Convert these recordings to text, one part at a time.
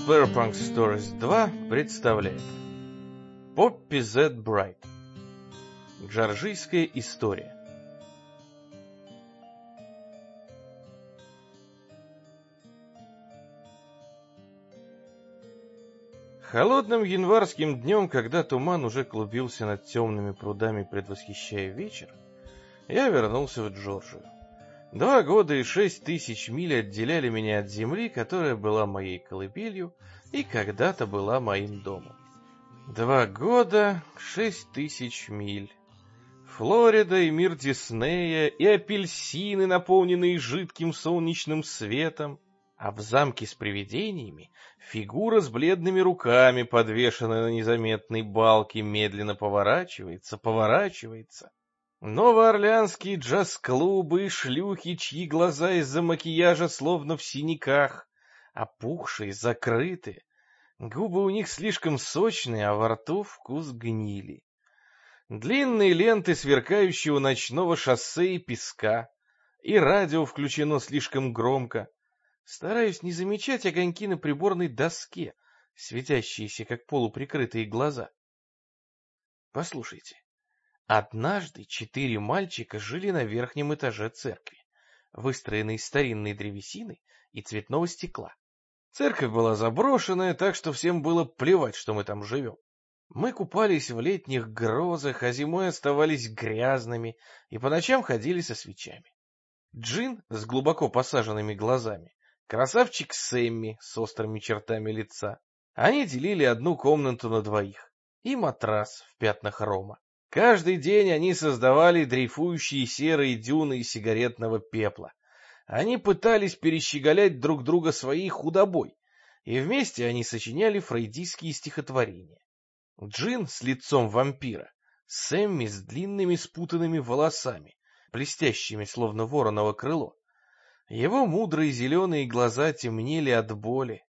Cyberpunk Stories 2 представляет Poppy Z. Bride. Джорджийская история. Холодным январским днем, когда туман уже клубился над темными прудами, предвосхищая вечер, я вернулся в Джорджию. 2 года и 6 тысяч миль отделяли меня от земли, которая была моей колыбелью и когда-то была моим домом. 2 года, 6 тысяч миль. Флорида и мир Диснея, и апельсины, наполненные жидким солнечным светом, а в замке с привидениями фигура с бледными руками, подвешенная на незаметной балке, медленно поворачивается. Новоорлеанские джаз-клубы и шлюхи, чьи глаза из-за макияжа словно в синяках, опухшие, закрытые. Губы у них слишком сочные, а во рту вкус гнили. Длинные ленты сверкающего ночного шоссе и песка, и радио включено слишком громко. Стараюсь не замечать огоньки на приборной доске, светящиеся, как полуприкрытые глаза. Послушайте. Однажды 4 мальчика жили на верхнем этаже церкви, выстроенной из старинной древесины и цветного стекла. Церковь была заброшенная, так что всем было плевать, что мы там живем. Мы купались в летних грозах, а зимой оставались грязными и по ночам ходили со свечами. Джин с глубоко посаженными глазами, красавчик Сэмми с острыми чертами лица. Они делили одну комнату на двоих и матрас в пятнах рома. Каждый день они создавали дрейфующие серые дюны из сигаретного пепла. Они пытались перещеголять друг друга своей худобой, и вместе они сочиняли фрейдистские стихотворения. Джин с лицом вампира, Сэмми с длинными спутанными волосами, блестящими, словно вороново крыло. Его мудрые зеленые глаза темнели от боли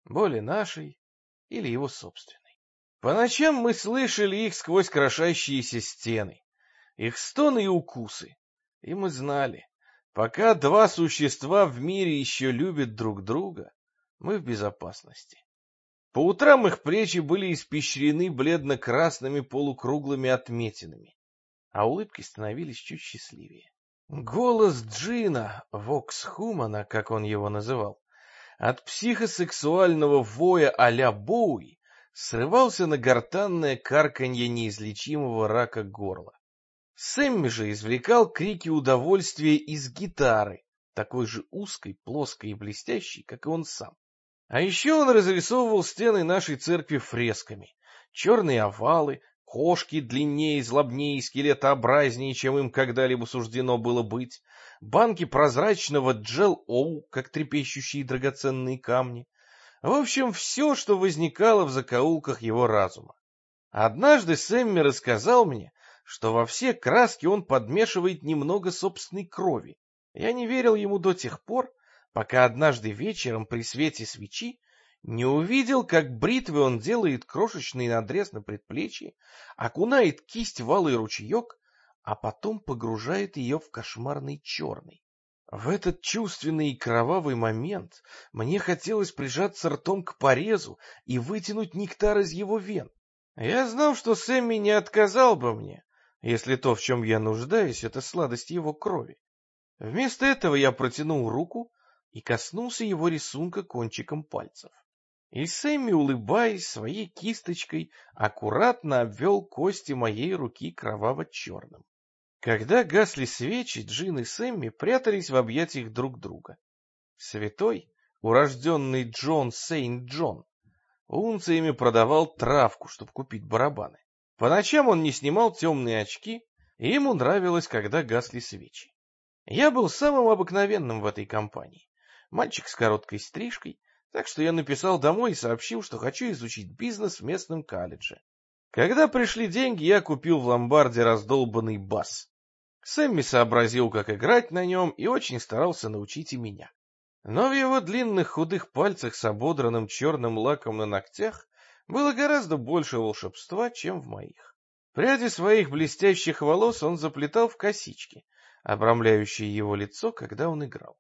нашей или его собственной. По ночам мы слышали их сквозь крошащиеся стены, их стоны и укусы, и мы знали, пока 2 существа в мире еще любят друг друга, мы в безопасности. По утрам их плечи были испещрены бледно-красными полукруглыми отметинами, а улыбки становились чуть счастливее. Голос Джина, Вокс Хумана, как он его называл, от психосексуального воя а-ля Боуи, срывался на гортанное карканье неизлечимого рака горла. Сэмми же извлекал крики удовольствия из гитары, такой же узкой, плоской и блестящей, как и он сам. А еще он разрисовывал стены нашей церкви фресками, черные овалы, кошки длиннее, злобнее и скелетообразнее, чем им когда-либо суждено было быть, банки прозрачного джел-оу, как трепещущие драгоценные камни. В общем, все, что возникало в закоулках его разума. Однажды Сэмми рассказал мне, что во все краски он подмешивает немного собственной крови. Я не верил ему до тех пор, пока однажды вечером при свете свечи не увидел, как бритвой он делает крошечный надрез на предплечье, окунает кисть в алый ручеек, а потом погружает ее в кошмарный черный. В этот чувственный и кровавый момент мне хотелось прижаться ртом к порезу и вытянуть нектар из его вен. Я знал, что Сэмми не отказал бы мне, если то, в чем я нуждаюсь, это сладость его крови. Вместо этого я протянул руку и коснулся его рисунка кончиком пальцев. И Сэмми, улыбаясь своей кисточкой, аккуратно обвел кости моей руки кроваво-черным. Когда гасли свечи, Джин и Сэмми прятались в объятиях друг друга. Святой, урожденный Джон Сейнт-Джон, унциями продавал травку, чтобы купить барабаны. По ночам он не снимал темные очки, и ему нравилось, когда гасли свечи. Я был самым обыкновенным в этой компании. Мальчик с короткой стрижкой, так что я написал домой и сообщил, что хочу изучить бизнес в местном колледже. Когда пришли деньги, я купил в ломбарде раздолбанный бас. Сэмми сообразил, как играть на нем, и очень старался научить и меня. Но в его длинных худых пальцах с ободранным черным лаком на ногтях было гораздо больше волшебства, чем в моих. Пряди своих блестящих волос он заплетал в косички, обрамляющие его лицо, когда он играл.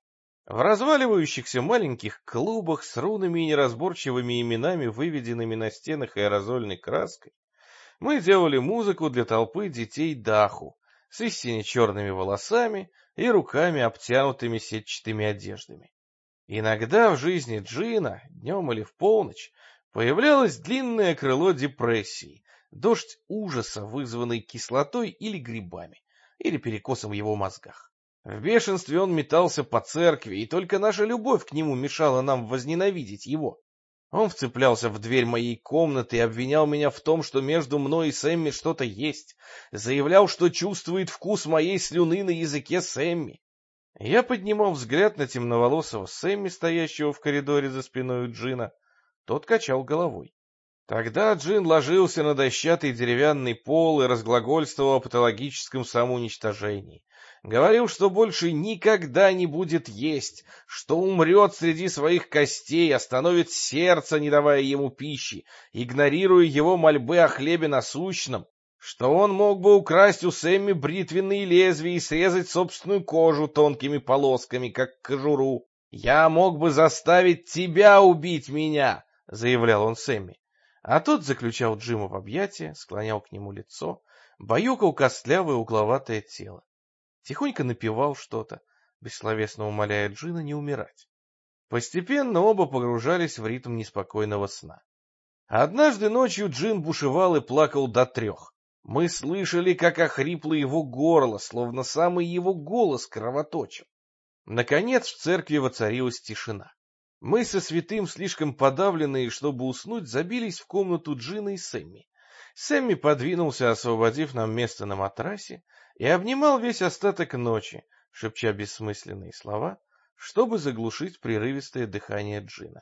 В разваливающихся маленьких клубах с рунами и неразборчивыми именами, выведенными на стенах аэрозольной краской, мы делали музыку для толпы детей Даху с истинно черными волосами и руками, обтянутыми сетчатыми одеждами. Иногда в жизни Джина, днем или в полночь, появлялось длинное крыло депрессии, дождь ужаса, вызванный кислотой или грибами, или перекосом в его мозгах. В бешенстве он метался по церкви, и только наша любовь к нему мешала нам возненавидеть его. Он вцеплялся в дверь моей комнаты и обвинял меня в том, что между мной и Сэмми что-то есть, заявлял, что чувствует вкус моей слюны на языке Сэмми. Я поднимал взгляд на темноволосого Сэмми, стоящего в коридоре за спиной Джина. Тот качал головой. Тогда Джин ложился на дощатый деревянный пол и разглагольствовал о патологическом самоуничтожении. Говорил, что больше никогда не будет есть, что умрет среди своих костей, остановит сердце, не давая ему пищи, игнорируя его мольбы о хлебе насущном, что он мог бы украсть у Сэмми бритвенные лезвия и срезать собственную кожу тонкими полосками, как кожуру. «Я мог бы заставить тебя убить меня», — заявлял он Сэмми. А тот заключал Джима в объятия, склонял к нему лицо, баюкал костлявое угловатое тело. Тихонько напевал что-то, бессловесно умоляя Джина не умирать. Постепенно оба погружались в ритм неспокойного сна. Однажды ночью Джин бушевал и плакал до 3. Мы слышали, как охрипло его горло, словно самый его голос кровоточил. Наконец в церкви воцарилась тишина. Мы со святым, слишком подавленные, чтобы уснуть, забились в комнату Джина и Сэмми. Сэмми подвинулся, освободив нам место на матрасе, и обнимал весь остаток ночи, шепча бессмысленные слова, чтобы заглушить прерывистое дыхание Джина.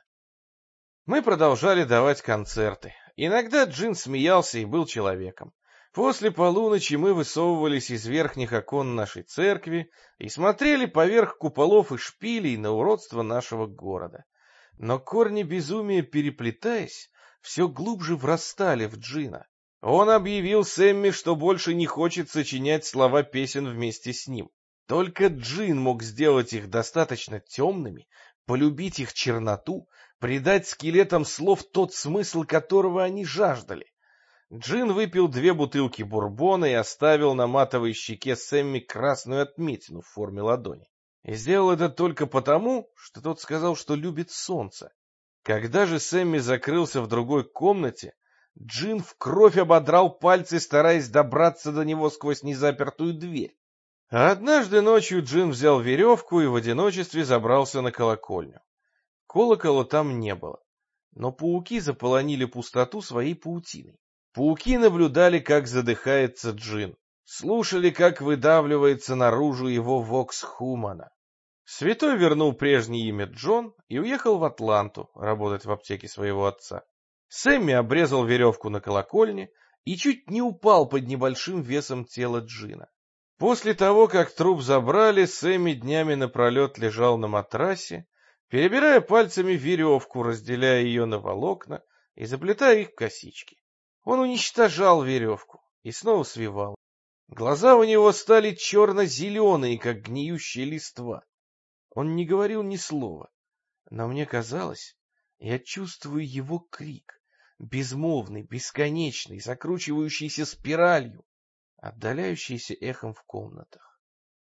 Мы продолжали давать концерты. Иногда Джин смеялся и был человеком. После полуночи мы высовывались из верхних окон нашей церкви и смотрели поверх куполов и шпилей на уродство нашего города. Но корни безумия, переплетаясь, все глубже врастали в Джина. Он объявил Сэмми, что больше не хочет сочинять слова песен вместе с ним. Только Джин мог сделать их достаточно темными, полюбить их черноту, придать скелетам слов тот смысл, которого они жаждали. Джин выпил 2 бутылки бурбона и оставил на матовой щеке Сэмми красную отметину в форме ладони. И сделал это только потому, что тот сказал, что любит солнце. Когда же Сэмми закрылся в другой комнате, Джин в кровь ободрал пальцы, стараясь добраться до него сквозь незапертую дверь. А однажды ночью Джин взял веревку и в одиночестве забрался на колокольню. Колокола там не было, но пауки заполонили пустоту своей паутиной. Пауки наблюдали, как задыхается Джин, слушали, как выдавливается наружу его вокс-хумана. Святой вернул прежнее имя Джон и уехал в Атланту работать в аптеке своего отца. Сэмми обрезал веревку на колокольне и чуть не упал под небольшим весом тела Джина. После того, как труп забрали, Сэмми днями напролет лежал на матрасе, перебирая пальцами веревку, разделяя ее на волокна и заплетая их в косички. Он уничтожал веревку и снова свивал. Глаза у него стали черно-зеленые, как гниющие листва. Он не говорил ни слова, но мне казалось, я чувствую его крик, безмолвный, бесконечный, закручивающийся спиралью, отдаляющийся эхом в комнатах.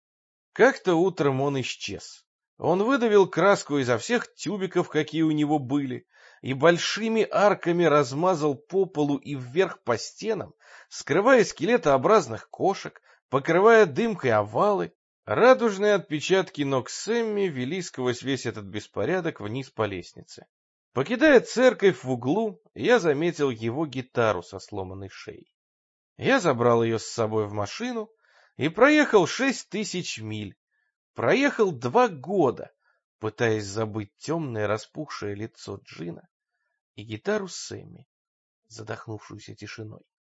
Как-то утром он исчез. Он выдавил краску изо всех тюбиков, какие у него были, и большими арками размазал по полу и вверх по стенам, скрывая скелетообразных кошек, покрывая дымкой овалы. Радужные отпечатки ног Сэмми вели сквозь весь этот беспорядок вниз по лестнице. Покидая церковь в углу, я заметил его гитару со сломанной шеей. Я забрал ее с собой в машину и проехал 6000 миль. Проехал 2 года, пытаясь забыть темное распухшее лицо Джина и гитару Сэмми, задохнувшуюся тишиной.